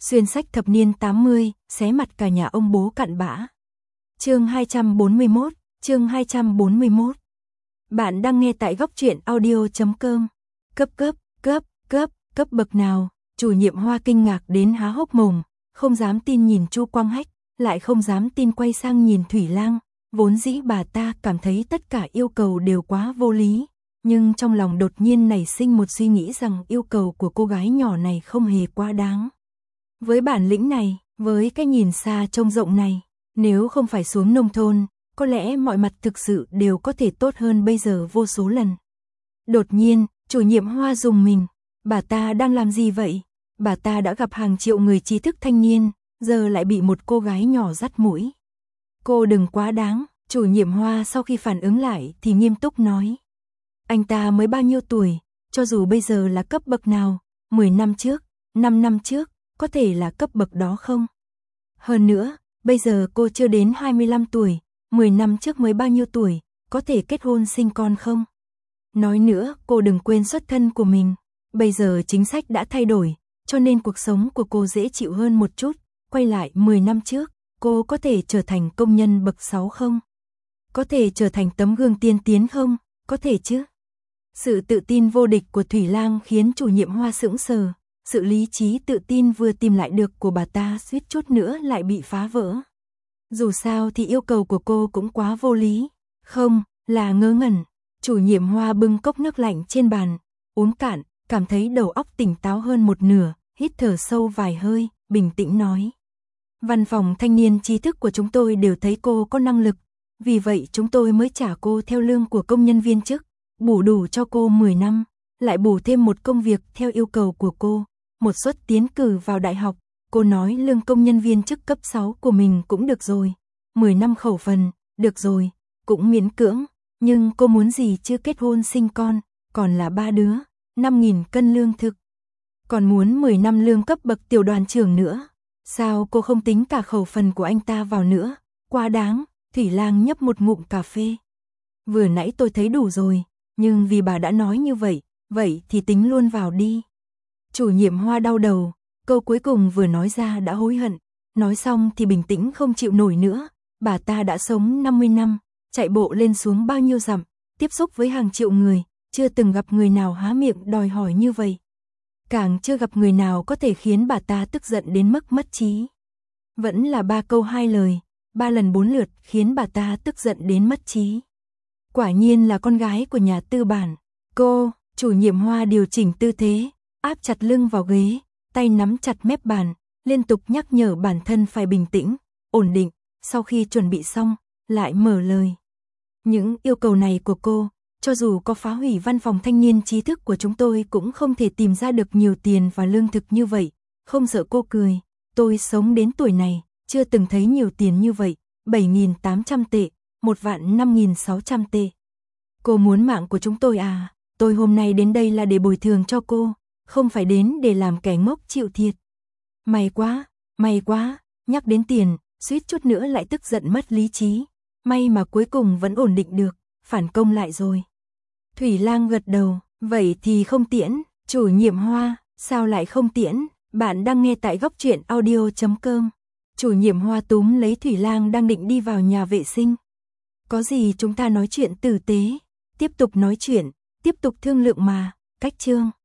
Xuyên sách thập niên 80, xé mặt cả nhà ông bố cặn bã. Chương 241, chương 241. Bạn đang nghe tại góc truyện audio.com. Cấp bậc nào? Chủ nhiệm Hoa kinh ngạc đến há hốc mồm, không dám tin nhìn Chu Quang Hách, lại không dám tin quay sang nhìn Thủy Lang. Vốn dĩ bà ta cảm thấy tất cả yêu cầu đều quá vô lý, nhưng trong lòng đột nhiên nảy sinh một suy nghĩ rằng yêu cầu của cô gái nhỏ này không hề quá đáng. Với bản lĩnh này, với cái nhìn xa trông rộng này, nếu không phải xuống nông thôn, có lẽ mọi mặt thực sự đều có thể tốt hơn bây giờ vô số lần. Đột nhiên, chủ nhiệm Hoa rùng mình, bà ta đang làm gì vậy? Bà ta đã gặp hàng triệu người trí thức thanh niên, giờ lại bị một cô gái nhỏ dắt mũi. Cô đừng quá đáng, chủ nhiệm Hoa sau khi phản ứng lại thì nghiêm túc nói. Anh ta mới bao nhiêu tuổi, cho dù bây giờ là cấp bậc nào, 10 năm trước, 5 năm trước, có thể là cấp bậc đó không? Hơn nữa, bây giờ cô chưa đến 25 tuổi, 10 năm trước mới bao nhiêu tuổi, có thể kết hôn sinh con không? Nói nữa, cô đừng quên xuất thân của mình. Bây giờ chính sách đã thay đổi, cho nên cuộc sống của cô dễ chịu hơn một chút. Quay lại 10 năm trước, cô có thể trở thành công nhân bậc 6 không? Có thể trở thành tấm gương tiên tiến không? Có thể chứ? Sự tự tin vô địch của Thủy Lang khiến chủ nhiệm Hoa sững sờ. Sự lý trí tự tin vừa tìm lại được của bà ta suýt chút nữa lại bị phá vỡ. Dù sao thì yêu cầu của cô cũng quá vô lý. Không, là ngớ ngẩn. Chủ nhiệm Hoa bưng cốc nước lạnh trên bàn, uống cạn, cảm thấy đầu óc tỉnh táo hơn một nửa, hít thở sâu vài hơi, bình tĩnh nói. Văn phòng thanh niên trí thức của chúng tôi đều thấy cô có năng lực, vì vậy chúng tôi mới trả cô theo lương của công nhân viên chức, bù đủ cho cô 10 năm, lại bù thêm một công việc theo yêu cầu của cô, một suất tiến cử vào đại học. Cô nói lương công nhân viên chức cấp 6 của mình cũng được rồi, 10 năm khẩu phần, được rồi, cũng miễn cưỡng, nhưng cô muốn gì chưa kết hôn sinh con, còn là 3 đứa, 5.000 cân lương thực. Còn muốn 10 năm lương cấp bậc tiểu đoàn trưởng nữa, sao cô không tính cả khẩu phần của anh ta vào nữa, quá đáng. Thủy Lang nhấp một ngụm cà phê. Vừa nãy tôi thấy đủ rồi, nhưng vì bà đã nói như vậy, vậy thì tính luôn vào đi. Chủ nhiệm Hoa đau đầu, câu cuối cùng vừa nói ra đã hối hận, nói xong thì bình tĩnh không chịu nổi nữa. Bà ta đã sống 50 năm, chạy bộ lên xuống bao nhiêu dặm, tiếp xúc với hàng triệu người, chưa từng gặp người nào há miệng đòi hỏi như vậy. Càng chưa gặp người nào có thể khiến bà ta tức giận đến mức mất trí. Vẫn là 3 câu 2 lời, 3 lần 4 lượt khiến bà ta tức giận đến mất trí. Quả nhiên là con gái của nhà tư bản. Cô, chủ nhiệm Hoa điều chỉnh tư thế, áp chặt lưng vào ghế, tay nắm chặt mép bàn, liên tục nhắc nhở bản thân phải bình tĩnh, ổn định. Sau khi chuẩn bị xong, lại mở lời. Những yêu cầu này của cô, cho dù có phá hủy văn phòng thanh niên trí thức của chúng tôi cũng không thể tìm ra được nhiều tiền và lương thực như vậy. Không sợ cô cười, tôi sống đến tuổi này, chưa từng thấy nhiều tiền như vậy, 7.800 tệ, 1.5600 tệ. Cô muốn mạng của chúng tôi à? Tôi hôm nay đến đây là để bồi thường cho cô, không phải đến để làm kẻ ngốc chịu thiệt. May quá, nhắc đến tiền, suýt chút nữa lại tức giận mất lý trí. May mà cuối cùng vẫn ổn định được, phản công lại rồi. Thủy Lang gật đầu, vậy thì không tiễn. Chủ nhiệm Hoa, sao lại không tiễn? Bạn đang nghe tại góc truyện audio.com. Chủ nhiệm Hoa túm lấy Thủy Lang đang định đi vào nhà vệ sinh. Có gì chúng ta nói chuyện tử tế, tiếp tục nói chuyện, tiếp tục thương lượng mà, cách chương.